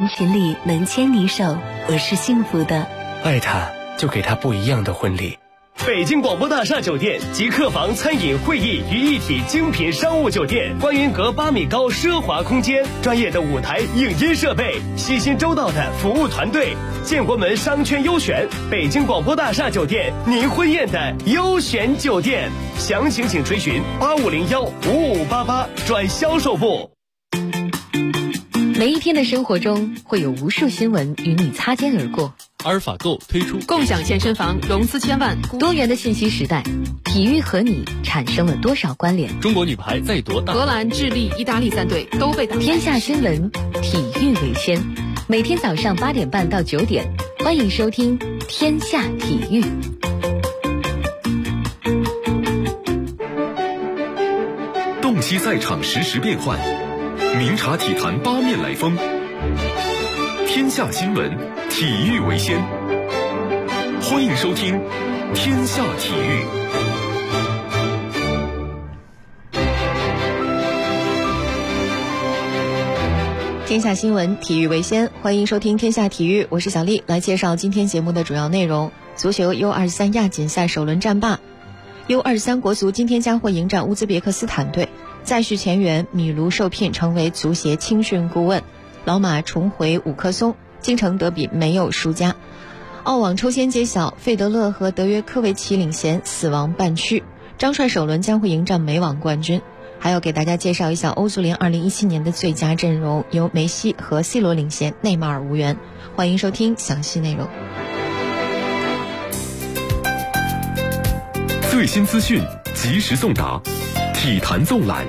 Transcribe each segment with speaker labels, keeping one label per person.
Speaker 1: 人群里能牵你手，我是幸福的。
Speaker 2: 爱他，就给他不一样的婚礼。
Speaker 3: 北京广播大厦酒店集客房、餐饮、会议于一体精品商务酒店，观云阁8米高奢华空间，专业的舞台影音设备，细心周到的服务团队，建国门商圈优选，北京广播大厦酒店，您婚宴的优选酒店。详情请垂询85015588转销售部。
Speaker 4: 每一天的生活中会有无数新闻与你擦肩而过。
Speaker 5: 阿尔法购推出
Speaker 6: 共享健身房融资1000万。
Speaker 4: 多元的信息时代，体育和你产生了多少关联？
Speaker 5: 中国女排在夺大，
Speaker 6: 荷兰、智利、意大利3队都被打。
Speaker 4: 天下新闻，体育为先。每天早上8点半到9点，欢迎收听天下体育。
Speaker 7: 洞悉赛场实时变幻，明察体坛八面来风。天下新闻，体育为先。欢迎收听天下体育。
Speaker 8: 天下新闻，体育为先。欢迎收听天下体育，我是小丽，来介绍今天节目的主要内容。足球 U23 亚锦赛首轮战罢， U23 国足今天将会迎战乌兹别克斯坦队。再续前缘，米卢受聘成为足协青训顾问，老马重回五棵松，京城德比没有输家。澳网抽签揭晓，费德勒和德约科维奇领衔，死亡半区。张帅首轮将会迎战美网冠军。还要给大家介绍一下欧足联2017年的最佳阵容，由梅西和 C 罗领衔，内马尔无缘。欢迎收听详细内容。
Speaker 7: 最新资讯及时送达，体坛纵览。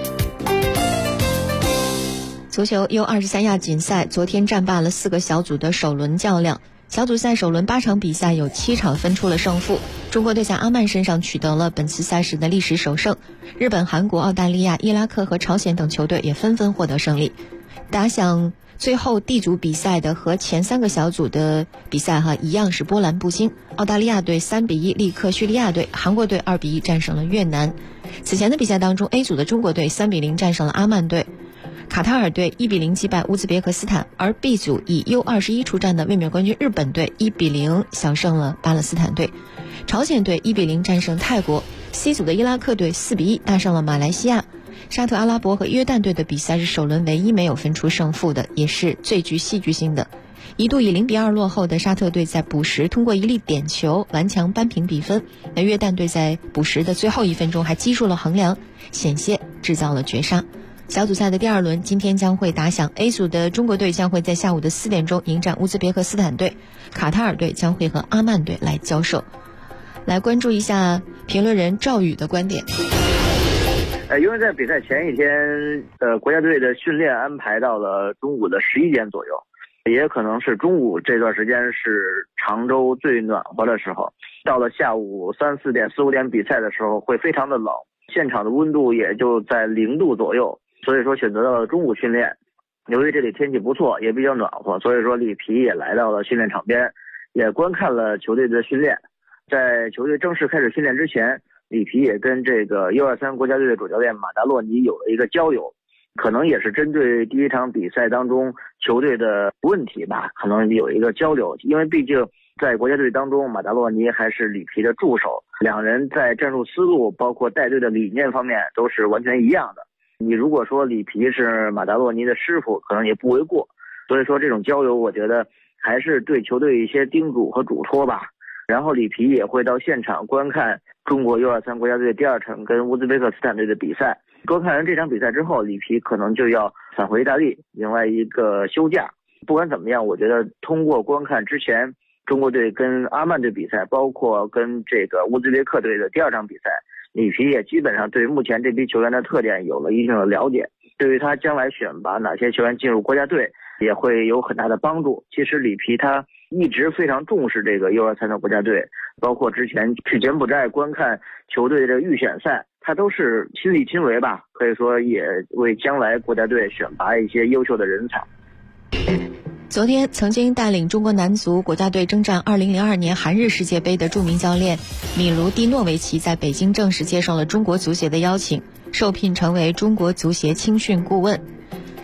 Speaker 8: 足球 U23 亚锦赛昨天战罢了4个小组的首轮较量。小组赛首轮8场比赛有7场分出了胜负，中国队在阿曼身上取得了本次赛事的历史首胜，日本、韩国、澳大利亚、伊拉克和朝鲜等球队也纷纷获得胜利。打响最后 D 组比赛的和前3个小组的比赛一样是波澜不惊，澳大利亚队3比1力克叙利亚队，韩国队2比1战胜了越南。此前的比赛当中 A 组的中国队3比0战胜了阿曼队，卡塔尔队1比0击败乌兹别克斯坦，而 B 组以 U21 出战的卫冕冠军日本队1比0小胜了巴勒斯坦队，朝鲜队1比0战胜泰国， C 组的伊拉克队4比1大胜了马来西亚。沙特阿拉伯和约旦队的比赛是首轮唯一没有分出胜负的，也是最具戏剧性的。一度以0比2落后的沙特队在补时通过一粒点球顽强扳平比分，那约旦队在补时的最后1分钟还击中了横梁，险些制造了绝杀。小组赛的第2轮今天将会打响， A 组的中国队将会在下午的4点钟迎战乌兹别克斯坦队，卡塔尔队将会和阿曼队来交手。来关注一下评论人赵宇的观点。
Speaker 9: 因为在比赛前一天，国家队的训练安排到了中午的11点左右，也可能是中午这段时间是常州最暖和的时候，到了下午3、4点、4、5点比赛的时候会非常的冷，现场的温度也就在0度左右，所以说选择了中午训练。由于这里天气不错，也比较暖和，所以说里皮也来到了训练场边，也观看了球队的训练。在球队正式开始训练之前，里皮也跟这个 U23 国家队的主教练马达洛尼有了一个交流，可能也是针对第一场比赛当中球队的问题吧，可能有一个交流。因为毕竟在国家队当中，马达洛尼还是里皮的助手，两人在战术思路包括带队的理念方面都是完全一样的。你如果说里皮是马达洛尼的师傅，可能也不为过。所以说这种交流我觉得还是对球队一些叮嘱和嘱托吧。然后里皮也会到现场观看中国 U23 国家队第2场跟乌兹别克斯坦队的比赛。观看完这场比赛之后，里皮可能就要返回意大利，另外一个休假。不管怎么样，我觉得通过观看之前中国队跟阿曼队比赛，包括跟这个乌兹别克队的第2场比赛，里皮也基本上对目前这批球员的特点有了一定的了解，对于他将来选拔哪些球员进入国家队也会有很大的帮助。其实里皮他一直非常重视这个 U23 的国家队，包括之前去柬埔寨观看球队的预选赛，他都是亲力亲为吧，可以说也为将来国家队选拔一些优秀的人才。
Speaker 8: 昨天曾经带领中国男足国家队征战2002年韩日世界杯的著名教练米卢蒂诺维奇在北京正式接受了中国足协的邀请，受聘成为中国足协青训顾问。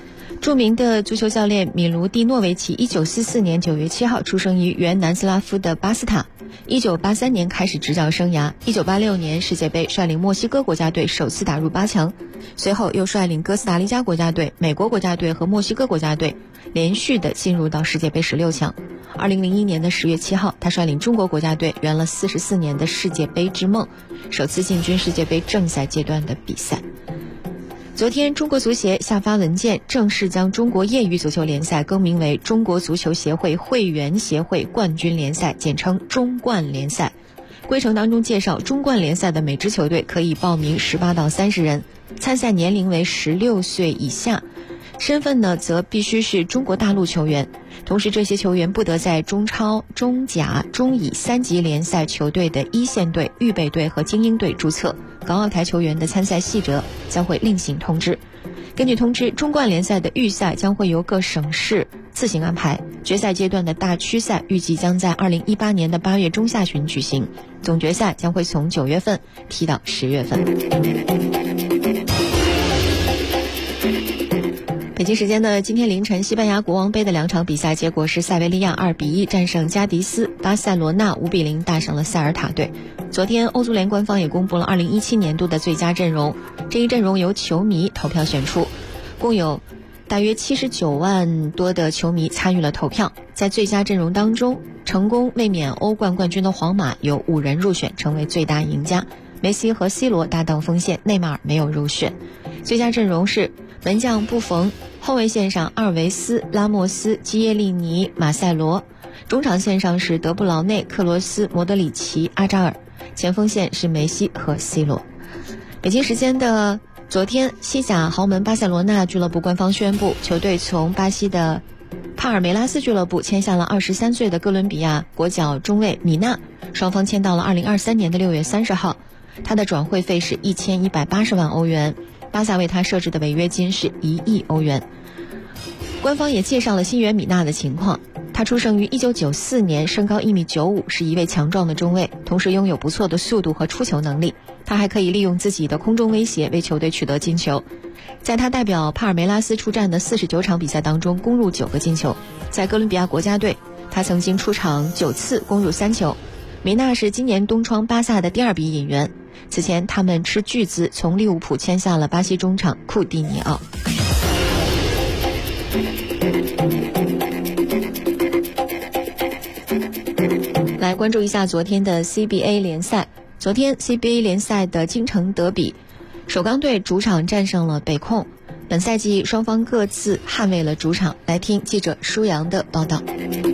Speaker 8: 著名的足球教练米卢蒂诺维奇1944年9月7号出生于原南斯拉夫的巴斯塔，1983年开始执教生涯，1986年世界杯率领墨西哥国家队首次打入8强，随后又率领哥斯达黎加国家队、美国国家队和墨西哥国家队连续的进入到世界杯16强。2001年的10月7号，他率领中国国家队圆了44年的世界杯之梦，首次进军世界杯正赛阶段的比赛。昨天，中国足协下发文件，正式将中国业余足球联赛更名为中国足球协会会员协会冠军联赛，简称中冠联赛。规程当中介绍，中冠联赛的每支球队可以报名18到30人，参赛年龄为16岁以下，身份呢则必须是中国大陆球员。同时，这些球员不得在中超、中甲、中乙3级联赛球队的一线队、预备队和精英队注册。港澳台球员的参赛细则将会另行通知。根据通知，中冠联赛的预赛将会由各省市自行安排，决赛阶段的大区赛预计将在2018年的8月中下旬举行，总决赛将会从9月份踢到10月份。北京时间的今天凌晨，西班牙国王杯的2场比赛结果是塞维利亚2比1战胜加迪斯，巴塞罗那5比0大胜了塞尔塔队。昨天，欧足联官方也公布了2017年度的最佳阵容，这一阵容由球迷投票选出，共有大约79万多的球迷参与了投票。在最佳阵容当中，成功卫冕欧冠冠军的皇马有5人入选，成为最大赢家。梅西和 C 罗搭档锋线，内马尔没有入选。最佳阵容是门将布冯，后卫线上阿尔维斯、拉莫斯、基耶利尼、马塞罗，中场线上是德布劳内、克罗斯、莫德里奇、阿扎尔，前锋线是梅西和 C 罗。北京时间的昨天，西甲豪门巴塞罗那俱乐部官方宣布，球队从巴西的帕尔梅拉斯俱乐部签下了23岁的哥伦比亚国脚中卫米纳，双方签到了2023年的6月30号，他的转会费是1180万欧元，巴萨为他设置的违约金是1亿欧元。官方也介绍了新援米纳的情况，他出生于1994年，身高1.95米，是一位强壮的中卫，同时拥有不错的速度和出球能力。他还可以利用自己的空中威胁为球队取得进球。在他代表帕尔梅拉斯出战的49场比赛当中，攻入9个进球。在哥伦比亚国家队，他曾经出场9次，攻入3球。米纳是今年东窗巴萨的第2笔引援。此前，他们斥巨资从利物浦签下了巴西中场库蒂尼奥。来关注一下昨天的 CBA 联赛。昨天 CBA 联赛的京城德比，首钢队主场战胜了北控。本赛季双方各自捍卫了主场。来听记者舒阳的报道。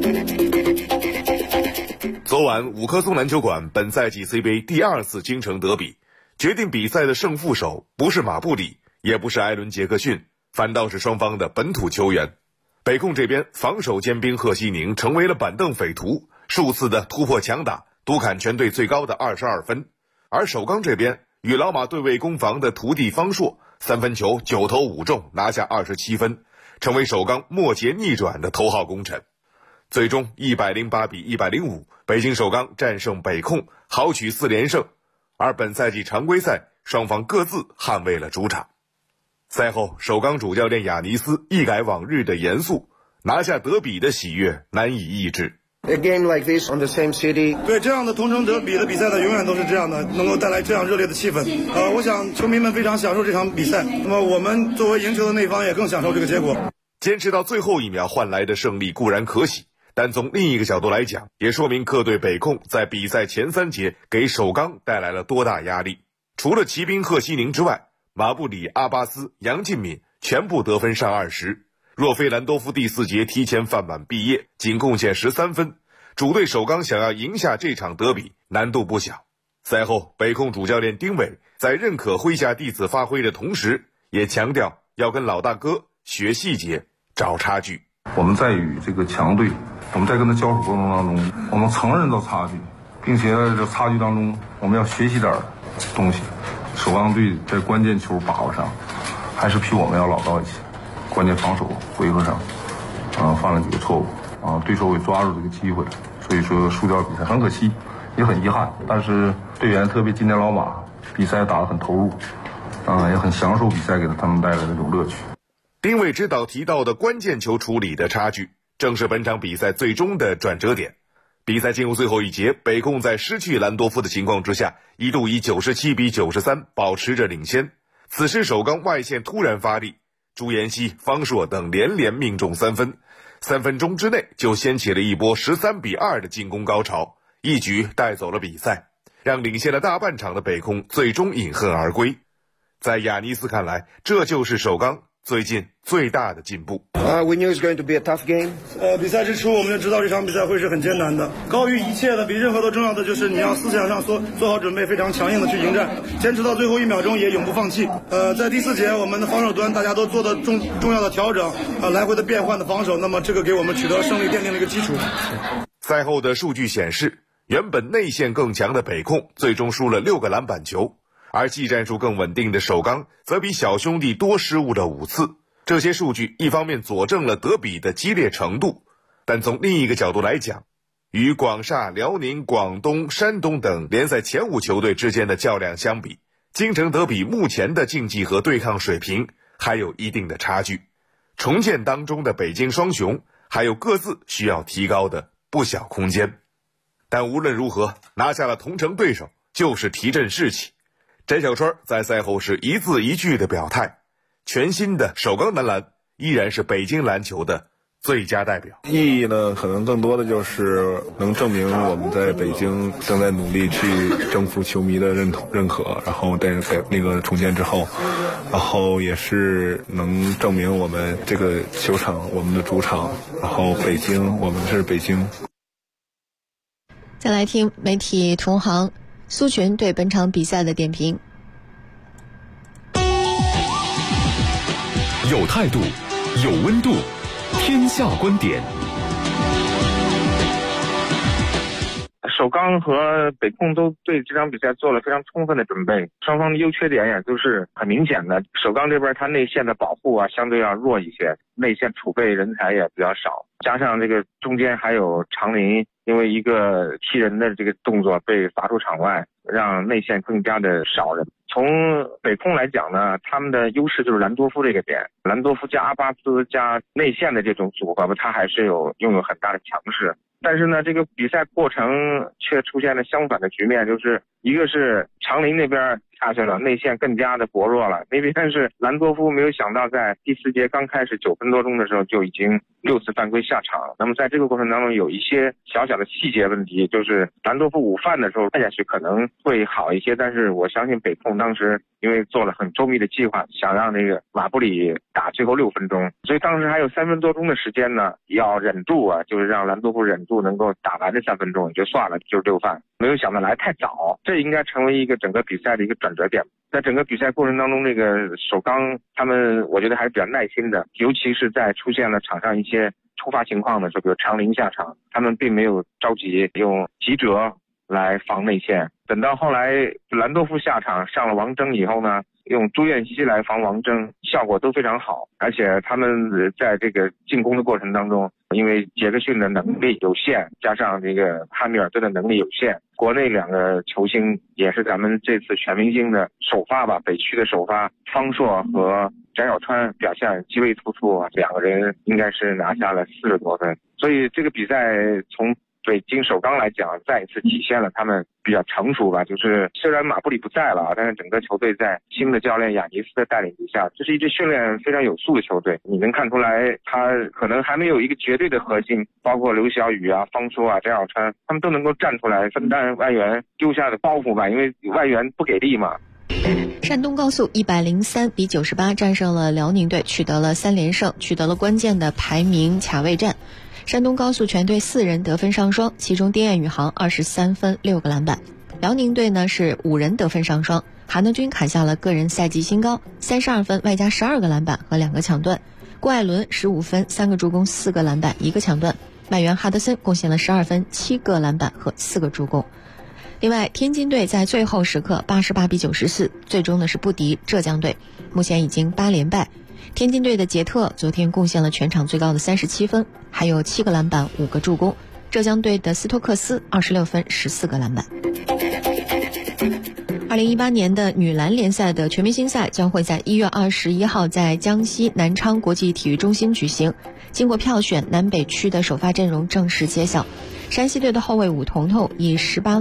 Speaker 10: 昨晚五棵松篮球馆本赛季 CBA 第2次京城德比，决定比赛的胜负手不是马布里，也不是艾伦杰克逊，反倒是双方的本土球员。北控这边防守尖兵贺西宁成为了板凳匪徒，数次的突破强打，独砍全队最高的22分。而首钢这边与老马对位攻防的徒弟方硕3分球9投5中，拿下27分，成为首钢末节逆转的头号功臣。最终108比105，北京首钢战胜北控，豪取4连胜。而本赛季常规赛双方各自捍卫了主场。赛后，首钢主教练亚尼斯一改往日的严肃，拿下德比的喜悦难以抑制。
Speaker 11: A game like this on the same city，
Speaker 12: 对，这样的同城德比的比赛呢，永远都是这样的，能够带来这样热烈的气氛。我想球迷们非常享受这场比赛，那么我们作为赢球的那方也更享受这个结果。
Speaker 10: 坚持到最后1秒换来的胜利固然可喜，但从另一个角度来讲，也说明客队北控在比赛前3节给首钢带来了多大压力。除了骑兵贺西宁之外，马布里、阿巴斯、杨敬敏全部得分上20。若非兰多夫第4节提前饭碗毕业，仅贡献13分，主队首钢想要赢下这场德比难度不小。赛后，北控主教练丁伟在认可麾下弟子发挥的同时，也强调要跟老大哥学细节，找差距。
Speaker 13: 我们在与这个强队，我们在跟他交手过程当中，我们承认到差距，并且在这差距当中，我们要学习点东西。首钢队在关键球把握上，还是比我们要老道一些。关键防守回合上，犯了几个错误，对手也抓住这个机会了，所以说输掉比赛很可惜，也很遗憾。但是队员特别今年老马比赛打得很投入，也很享受比赛给他们带来的这种乐趣。
Speaker 10: 丁伟指导提到的关键球处理的差距，正是本场比赛最终的转折点。比赛进入最后一节，北控在失去兰多夫的情况之下，一度以97-93保持着领先。此时首钢外线突然发力，朱彦西、方硕等连连命中3分，3分钟之内就掀起了一波13-2的进攻高潮，一举带走了比赛，让领先了大半场的北控最终饮恨而归。在亚尼斯看来，这就是首钢最近最大的进步。
Speaker 11: We knew it was going to be a tough game.
Speaker 12: 比赛之初我们就知道这场比赛会是很艰难的，高于一切的，比任何都重要的就是你要思想上做好准备，非常强硬的去迎战，坚持到最后1秒钟也永不放弃。在第4节我们的防守端大家都做的重要的调整，来回的变换的防守，那么这个给我们取得胜利奠定了一个基础。
Speaker 10: 赛后的数据显示，原本内线更强的北控最终输了6个篮板球，而技战术更稳定的首钢则比小兄弟多失误了5次。这些数据一方面佐证了德比的激烈程度，但从另一个角度来讲，与广厦、辽宁、广东、山东等联赛前5球队之间的较量相比，京城德比目前的竞技和对抗水平还有一定的差距。重建当中的北京双雄还有各自需要提高的不小空间。但无论如何，拿下了同城对手就是提振士气。翟小川在赛后是一字一句的表态，全新的首钢男篮依然是北京篮球的最佳代表。
Speaker 13: 意义呢，可能更多的就是能证明我们在北京正在努力去征服球迷的认可，然后在那个重建之后，然后也是能证明我们这个球场，我们的主场，然后北京，我们是北京。
Speaker 8: 再来听媒体同行苏群对本场比赛的点评。
Speaker 7: 有态度，有温度，天下观点。
Speaker 14: 首钢和北控都对这场比赛做了非常充分的准备，双方的优缺点也都是很明显的。首钢这边它内线的保护相对要弱一些，内线储备人才也比较少，加上这个中间还有长林因为一个踢人的这个动作被罚出场外，让内线更加的少人。从北控来讲呢，他们的优势就是兰多夫这个点，兰多夫加阿巴斯加内线的这种组合，他还是拥有很大的强势。但是呢，这个比赛过程却出现了相反的局面，就是一个是长林那边下去了，内线更加的薄弱了，那边是兰多夫没有想到在第4节刚开始9分多钟的时候就已经6次犯规下场。那么在这个过程当中有一些小小的细节问题，就是兰多夫午饭的时候看下去可能会好一些，但是我相信北控当时因为做了很周密的计划，想让那个马布里打最后6分钟，所以当时还有3分多钟的时间呢，要忍住就是让兰多夫忍住能够打完这3分钟也就算了，就是6犯。没有想到来太早，这应该成为一个整个比赛的一个转折点。在整个比赛过程当中，这个首钢他们我觉得还是比较耐心的，尤其是在出现了场上一些突发情况的时候，比如长林下场，他们并没有着急用急折来防内线。等到后来兰多夫下场上了王铮以后呢，用朱彦西来防王铮，效果都非常好。而且他们在这个进攻的过程当中，因为杰克逊的能力有限，加上这个汉密尔顿的能力有限，国内2个球星也是咱们这次全明星的首发吧，北区的首发，方硕和翟小川表现极为突出，2个人应该是拿下了40多分。所以这个比赛从北京首钢来讲，再一次体现了他们比较成熟吧。就是虽然马布里不在了，但是整个球队在新的教练亚尼斯的带领之下，这是一支训练非常有素的球队。你能看出来，他可能还没有一个绝对的核心，包括刘晓宇方硕翟小川，他们都能够站出来分担外援丢下的包袱吧，因为外援不给力嘛。
Speaker 8: 山东高速103-98战胜了辽宁队，取得了3连胜，取得了关键的排名卡位战。山东高速全队4人得分上双，其中丁彦雨航23分6个篮板。辽宁队呢是5人得分上双，韩德君砍下了个人赛季新高，32分外加12个篮板和2个抢断。郭艾伦15分3个助攻4个篮板1个抢断。外援哈德森贡献了12分7个篮板和4个助攻。另外，天津队在最后时刻88-94，最终呢是不敌浙江队，目前已经8连败。天津队的杰特昨天贡献了全场最高的37分，还有7个篮板5个助攻。浙江队的斯托克斯26分14个篮板。 2018年的女篮联赛的全明星赛将会在1月21号在江西南昌国际体育中心举行。经过票选，南北区的首发阵容正式揭晓。山西队的后卫武彤彤以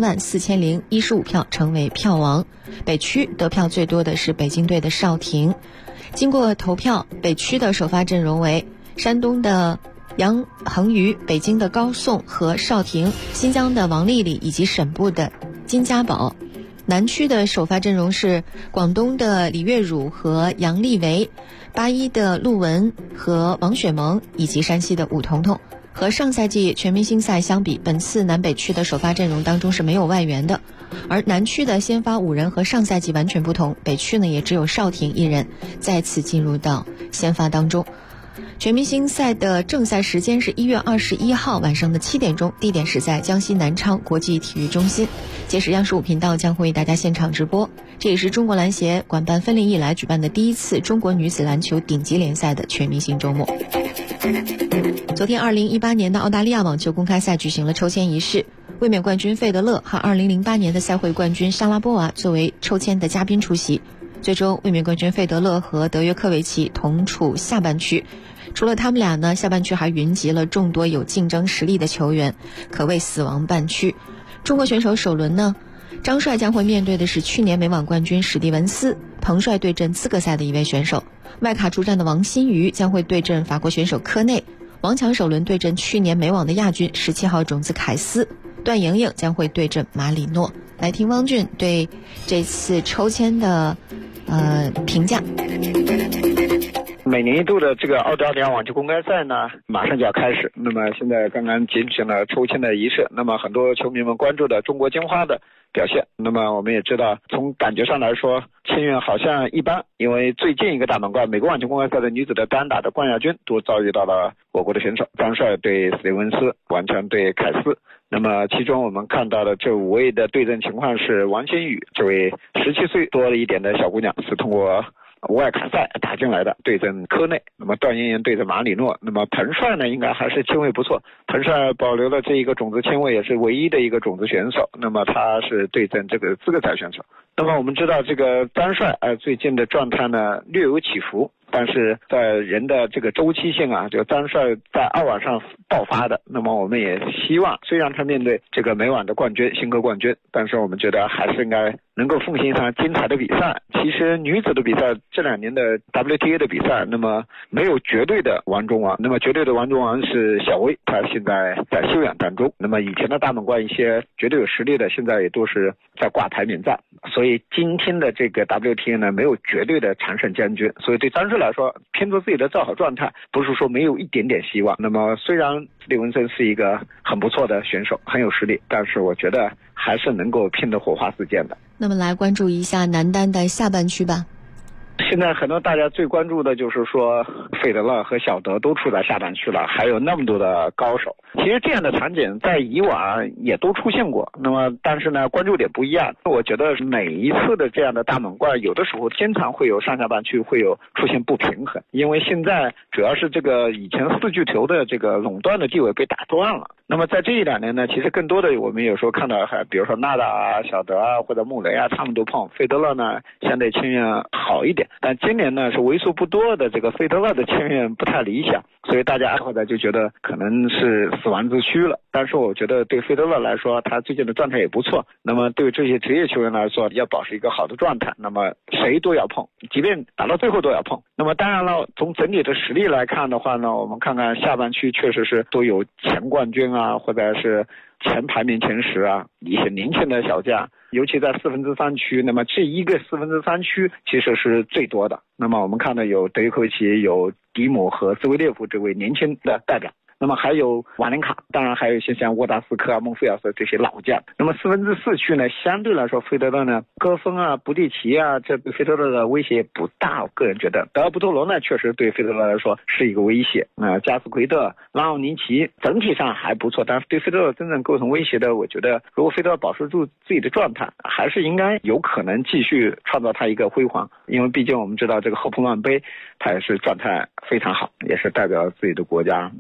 Speaker 8: 184015票成为票王，北区得票最多的是北京队的邵婷。经过投票，北区的首发阵容为山东的杨恒宇、北京的高颂和邵婷、新疆的王丽丽以及省部的金家宝。南区的首发阵容是广东的李月汝和杨丽维，八一的陆文和王雪萌，以及山西的武彤彤。和上赛季全明星赛相比，本次南北区的首发阵容当中是没有外援的，而南区的先发5人和上赛季完全不同，北区呢也只有邵婷一人再次进入到先发当中。全明星赛的正赛时间是1月21号晚上的7点钟，地点是在江西南昌国际体育中心。届时央视5频道将会为大家现场直播。这也是中国篮协管办分离以来举办的第一次中国女子篮球顶级联赛的全明星周末。昨天2018年的澳大利亚网球公开赛举行了抽签仪式，卫冕冠军费德勒和2008年的赛会冠军莎拉波娃作为抽签的嘉宾出席。最终卫冕冠军费德勒和德约科维奇同处下半区，除了他们俩呢，下半区还云集了众多有竞争实力的球员，可谓死亡半区。中国选手首轮呢，张帅将会面对的是去年美网冠军史蒂文斯，彭帅对阵资格赛的一位选手，外卡出战的王新瑜将会对阵法国选手科内，王强首轮对阵去年美网的亚军17号种子凯斯，段莹莹将会对阵马里诺。来听汪俊对这次抽签的评价。
Speaker 15: 每年一度的这个澳大利亚网球公开赛呢，马上就要开始。那么现在刚刚进行了抽签的仪式，那么很多球迷们关注的中国金花的表现。那么我们也知道，从感觉上来说，签运好像一般，因为最近一个大满贯美国网球公开赛的女子的单打的冠亚军都遭遇到了我国的选手，张帅对史蒂文斯，王强对凯斯。那么其中我们看到的这5位的对阵情况是王新宇这位17岁多了一点的小姑娘是通过外卡赛打进来的，对阵科内。那么段莹莹对阵马里诺。那么彭帅呢，应该还是签位不错，彭帅保留了这一个种子签位，也是唯一的一个种子选手。那么他是对阵这个资格赛选手。那么我们知道这个张帅最近的状态呢略有起伏，但是在人的这个周期性就张帅在澳网上爆发的，那么我们也希望，虽然他面对这个美网的冠军新科冠军，但是我们觉得还是应该能够奉献一场精彩的比赛。其实女子的比赛这2年的 WTA 的比赛，那么没有绝对的王中王，那么绝对的王中王是小威，他现在在休养当中。那么以前的大满贯一些绝对有实力的，现在也都是在挂台免战。所以今天的这个 WTA 呢，没有绝对的常胜将军，所以对张帅来说，凭着自己的造好状态，不是说没有一点点希望。那么虽然史蒂文森是一个很不错的选手，很有实力，但是我觉得还是能够拼得火花四溅的。
Speaker 8: 那么来关注一下男单的下半区吧。
Speaker 15: 现在很多大家最关注的就是说，费德勒和小德都处在下半区了，还有那么多的高手。其实这样的场景在以往也都出现过，那么但是呢，关注点不一样。我觉得每一次的这样的大满贯，有的时候经常会有上下半区会有出现不平衡，因为现在主要是这个以前4巨头的这个垄断的地位被打断了。那么在这1、2年呢，其实更多的我们有时候看到比如说纳达啊、小德啊或者穆雷啊，他们都碰。费德勒呢相对签运好一点，但今年呢是为数不多的这个费德勒的签运不太理想，所以大家爱好者就觉得可能是死亡之区了。但是我觉得对费德勒来说，他最近的状态也不错。那么对这些职业球员来说，要保持一个好的状态，那么谁都要碰，即便打到最后都要碰。那么当然了，从整体的实力来看的话呢，我们看看下半区确实是都有前冠军啊，或者是前排名前10啊，一些年轻的小将，尤其在3/4区，那么这一个3/4区其实是最多的。那么我们看到有德约科维奇、有迪姆和兹维列夫这位年轻的代表，那么还有瓦连卡，当然还有一些像沃达斯科啊、孟菲尔斯这些老将。那么4/4区呢，相对来说费德勒呢，戈芬啊、布蒂奇啊，这对费德勒的威胁不大。我个人觉得德尔布托罗呢，确实对费德勒来说是一个威胁。加斯奎特、拉奥尼奇整体上还不错，但是对费德勒真正构成威胁的，我觉得如果费德勒保持住自己的状态，还是应该有可能继续创造他一个辉煌。因为毕竟我们知道这个霍普曼杯，他也是状态非常好，也是代表自己的国家拿到了这样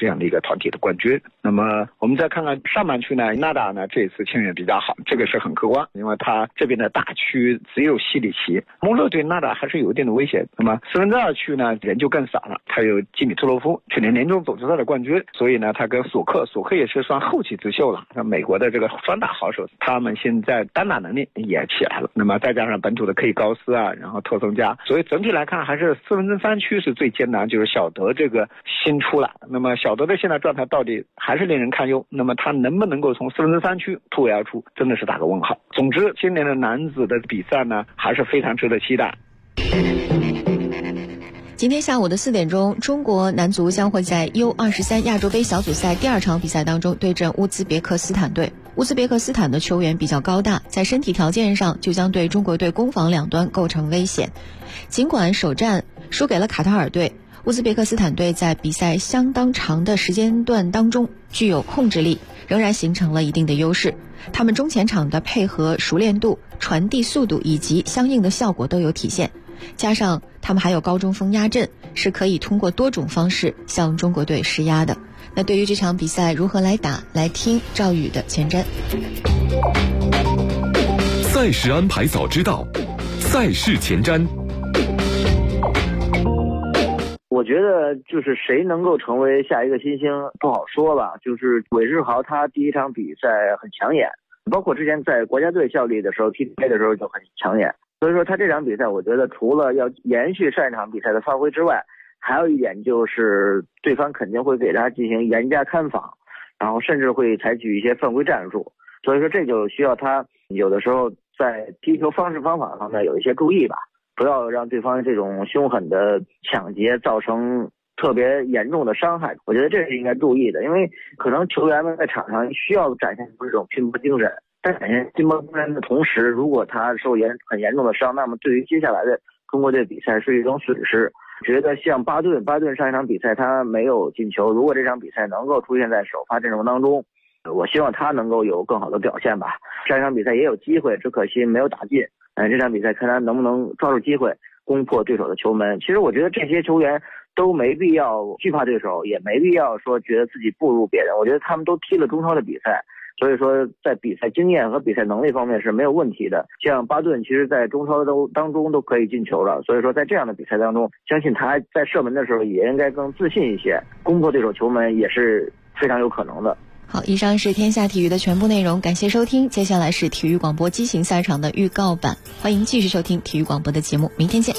Speaker 15: 样的一个团体的冠军。那么我们再看看上半区呢，纳达呢这次签约比较好，这个是很客观，因为他这边的大区只有西里奇，穆勒对纳达还是有一定的威胁。那么2/4区呢人就更少了，他有基米特洛夫，去年年终总决赛的冠军，所以呢他跟索克也是算后起之秀了。那美国的这个双打好手，他们现在单打能力也起来了，那么再加上本土的 K 高斯啊，然后特松加，所以整体来看还是3/4区是最艰难，就是小德这个新出来。那么小德的现在状态到底还是令人堪忧，那么他能不能够从3/4区突围而出，真的是打个问号。总之今年的男子的比赛呢还是非常值得期待。
Speaker 8: 今天下午的4点钟，中国男足将会在 U23 亚洲杯小组赛第2场比赛当中对阵乌兹别克斯坦队。乌兹别克斯坦的球员比较高大，在身体条件上就将对中国队攻防两端构成危险。尽管首战输给了卡塔尔队，乌兹别克斯坦队在比赛相当长的时间段当中具有控制力，仍然形成了一定的优势。他们中前场的配合熟练度、传递速度以及相应的效果都有体现，加上他们还有高中锋压阵，是可以通过多种方式向中国队施压的。那对于这场比赛如何来打，来听赵宇的前瞻。
Speaker 7: 赛事安排早知道，赛事前瞻。
Speaker 9: 我觉得就是谁能够成为下一个新星不好说吧，就是韦世豪他第一场比赛很抢眼，包括之前在国家队效力的时候 PK 的时候就很抢眼，所以说他这场比赛我觉得除了要延续上一场比赛的发挥之外，还有一点就是对方肯定会给他进行严加看防，然后甚至会采取一些犯规战术，所以说这就需要他有的时候在踢球方式方法上面有一些注意吧，不要让对方这种凶狠的抢劫造成特别严重的伤害，我觉得这是应该注意的。因为可能球员们在场上需要展现出这种拼搏精神，但展现拼搏精神的同时，如果他受很严重的伤，那么对于接下来的中国队比赛是一种损失。觉得像巴顿上一场比赛他没有进球，如果这场比赛能够出现在首发阵容当中，我希望他能够有更好的表现吧。上一场比赛也有机会，只可惜没有打进。这场比赛看他能不能抓住机会攻破对手的球门。其实我觉得这些球员都没必要惧怕对手，也没必要说觉得自己不如别人，我觉得他们都踢了中超的比赛，所以说在比赛经验和比赛能力方面是没有问题的。像巴顿其实在中超当中都可以进球了，所以说在这样的比赛当中，相信他在射门的时候也应该更自信一些，攻破对手球门也是非常有可能的。
Speaker 8: 好，以上是天下体育的全部内容，感谢收听。接下来是体育广播激情赛场的预告版，欢迎继续收听体育广播的节目，明天见。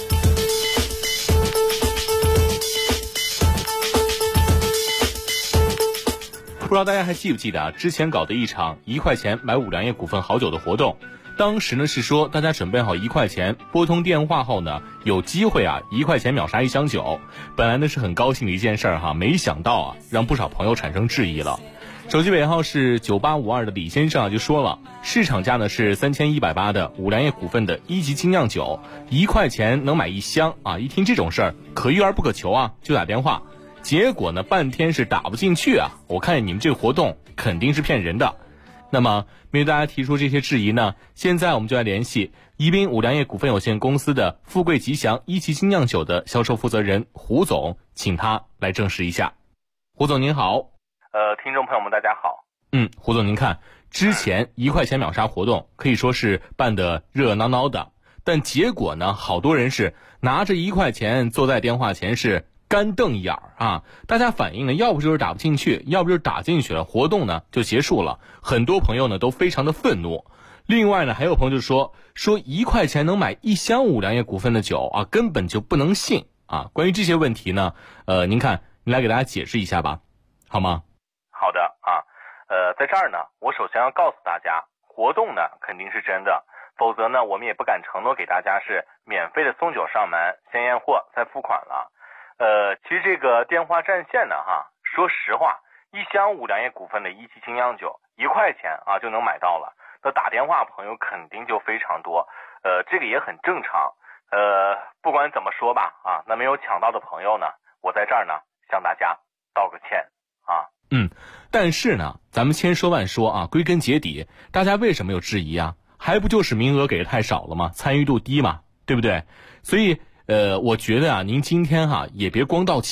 Speaker 5: 不知道大家还记不记得之前搞的一场1块钱买5粮液股份好酒的活动，当时呢是说大家准备好1块钱，拨通电话后呢有机会1块钱秒杀1箱酒。本来呢是很高兴的一件事儿没想到让不少朋友产生质疑了。手机尾号是9852的李先生就说了，市场价呢是3180的5粮液股份的1级精酿酒，1块钱能买1箱一听这种事儿可遇而不可求就打电话，结果呢半天是打不进去我看你们这个活动肯定是骗人的。那么面对大家提出这些质疑呢，现在我们就来联系宜宾5粮液股份有限公司的富贵吉祥1级精酿酒的销售负责人胡总，请他来证实一下。胡总您好。
Speaker 16: 听众朋友们大家好。
Speaker 5: 胡总您看，之前1块钱秒杀活动可以说是办得热热闹闹的，但结果呢好多人是拿着1块钱坐在电话前是干瞪眼大家反映呢要不就是打不进去，要不就是打进去了，活动呢就结束了。很多朋友呢都非常的愤怒。另外呢还有朋友就说1块钱能买1箱5粮液股份的酒根本就不能信关于这些问题呢您看您来给大家解释一下吧，好吗？
Speaker 16: 好的在这儿呢我首先要告诉大家，活动呢肯定是真的，否则呢我们也不敢承诺给大家是免费的送酒上门，先验货再付款了。其实这个电话占线呢说实话，1箱5粮液股份的1级精酿酒1块钱就能买到了，那打电话朋友肯定就非常多，这个也很正常。不管怎么说吧那没有抢到的朋友呢，我在这儿呢向大家道个歉
Speaker 5: 但是呢咱们千说万说归根结底大家为什么有质疑还不就是名额给的太少了吗？参与度低嘛，对不对？所以我觉得您今天也别光道歉了，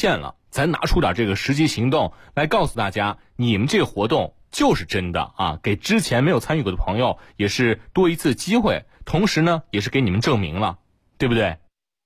Speaker 5: 咱拿出点这个实际行动来告诉大家，你们这个活动就是真的啊，给之前没有参与过的朋友也是多一次机会，同时呢也是给你们证明了，对不对？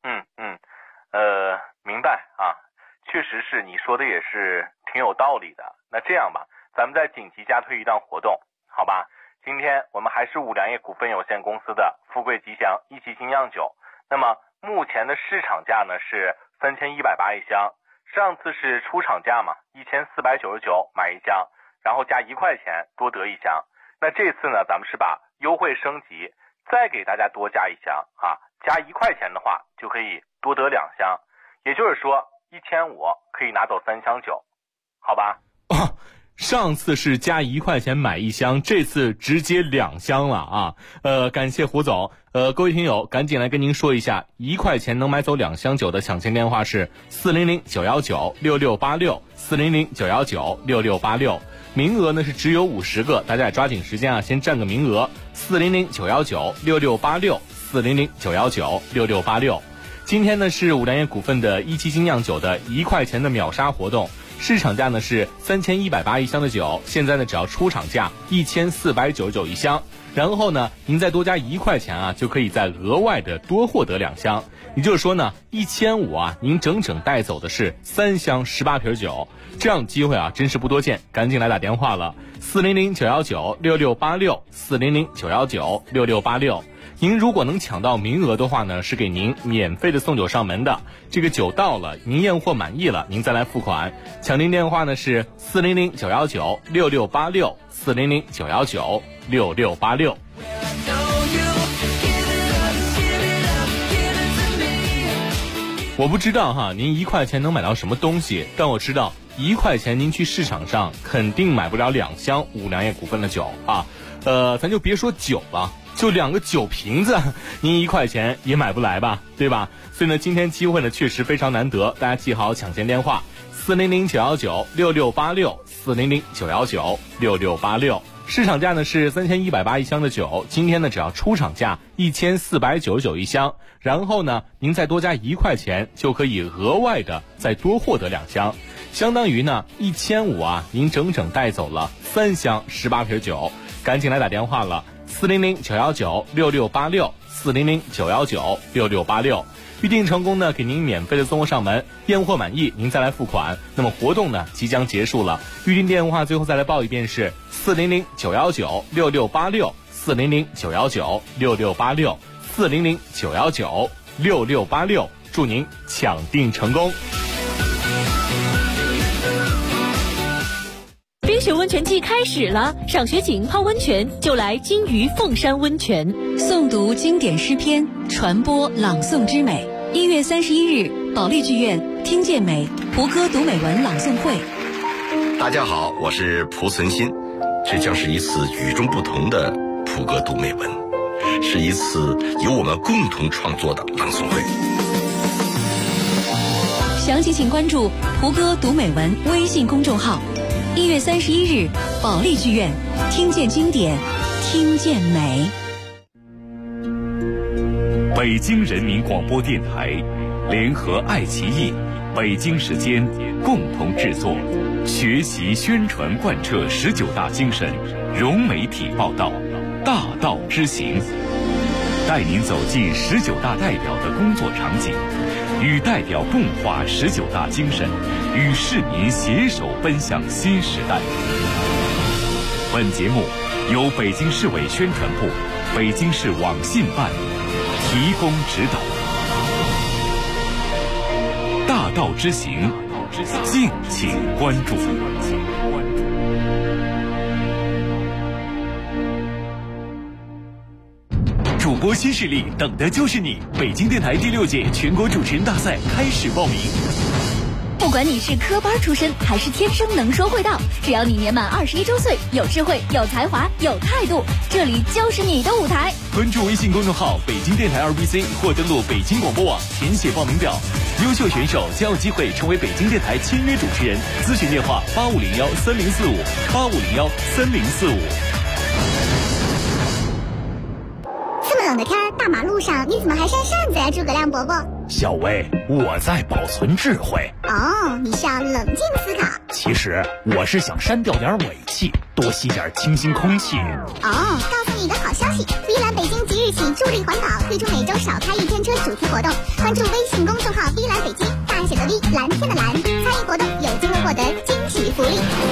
Speaker 16: 明白啊，确实是你说的也是挺有道理的。那这样吧，咱们再紧急加推一档活动，好吧？今天我们还是五粮液股份有限公司的富贵吉祥一级精酿酒，那么目前的市场价呢是3180一箱，上次是出厂价嘛，1499买一箱，然后加1块钱多得一箱。那这次呢，咱们是把优惠升级，再给大家多加一箱啊，加1块钱的话就可以多得2箱，也就是说1500可以拿走3箱酒，好吧？
Speaker 5: 上次是加1块钱买一箱，这次直接2箱了啊！感谢胡总。各位听友，赶紧来跟您说一下，1块钱能买走2箱酒的抢签电话是400-919-6686，400-919-6686。名额呢是只有50个，大家也抓紧时间啊，先占个名额。400-919-6686，400-919-6686。今天呢是五粮液股份的一期精酿酒的1块钱的秒杀活动。市场价呢是3180一箱的酒，现在呢只要出厂价1499一箱，然后呢您再多加1块钱啊，就可以再额外的多获得2箱。也就是说呢，1500啊，您整整带走的是3箱18瓶酒，这样的机会啊真是不多见，赶紧来打电话了，400-919-6686，400-919-6686。您如果能抢到名额的话呢，是给您免费的送酒上门的。这个酒到了，您验货满意了，您再来付款。抢订电话呢是400-919-6686，400-919-6686。我不知道哈，您1块钱能买到什么东西，但我知道1块钱您去市场上肯定买不了2箱五粮液股份的酒啊。咱就别说酒了，就2个酒瓶子，您1块钱也买不来吧，对吧？所以呢，今天机会呢确实非常难得，大家记好抢先电话：400-919-6686，400-919-6686。市场价呢是3180一箱的酒，今天呢只要出厂价1499一箱，然后呢您再多加1块钱，就可以额外的再多获得2箱，相当于呢1500啊，您整整带走了3箱18瓶酒。赶紧来打电话了，400-919-6686，400-919-6686。预定成功呢，给您免费的送货上门，验货满意您再来付款。那么活动呢即将结束了，预定电话最后再来报一遍是400-919-6686，400-919-6686，400-919-6686。祝您抢订成功。
Speaker 17: 冰雪温泉季开始了，赏雪景泡温泉就来金鱼凤山温泉。
Speaker 1: 诵读经典诗篇，传播朗诵之美。1月31日，保利剧院听见美蒲歌读美文朗诵会。
Speaker 18: 大家好，我是蒲存昕，这将是一次与众不同的蒲歌读美文，是一次由我们共同创作的朗诵会。
Speaker 1: 详情请关注蒲歌读美文微信公众号。1月31日，保利剧院听见经典，听见美。
Speaker 19: 北京人民广播电台联合爱奇艺、北京时间共同制作，学习宣传贯彻19大精神，融媒体报道，大道之行，带您走进19大代表的工作场景，与代表共话19大精神，与市民携手奔向新时代。本节目由北京市委宣传部、北京市网信办提供指导。大道之行，敬请关注。主播新势力，等的就是你！北京电台第6届全国主持人大赛开始报名。
Speaker 20: 不管你是科班出身还是天生能说会道，只要你年满21周岁，有智慧、有才华、有态度，这里就是你的舞台。
Speaker 19: 关注微信公众号北京电台2BC 或登录北京广播网填写报名表，优秀选手将有机会成为北京电台签约主持人。咨询电话8501-3045，8501-3045。
Speaker 21: 这么冷的天，大马路上你怎么还扇扇子呀，诸葛亮伯伯？ 小薇，我在保存智慧。
Speaker 22: 哦，你是要冷静思考。
Speaker 21: 其实我是想删掉点尾气，多吸点清新空气。
Speaker 22: 哦，告诉你一个好消息，碧蓝北京即日起助力环保，推出每周少开一天车主题活动。关注微信公众号碧蓝北京，大写的 V， 蓝天的蓝，参与活动有机会获得惊喜福利。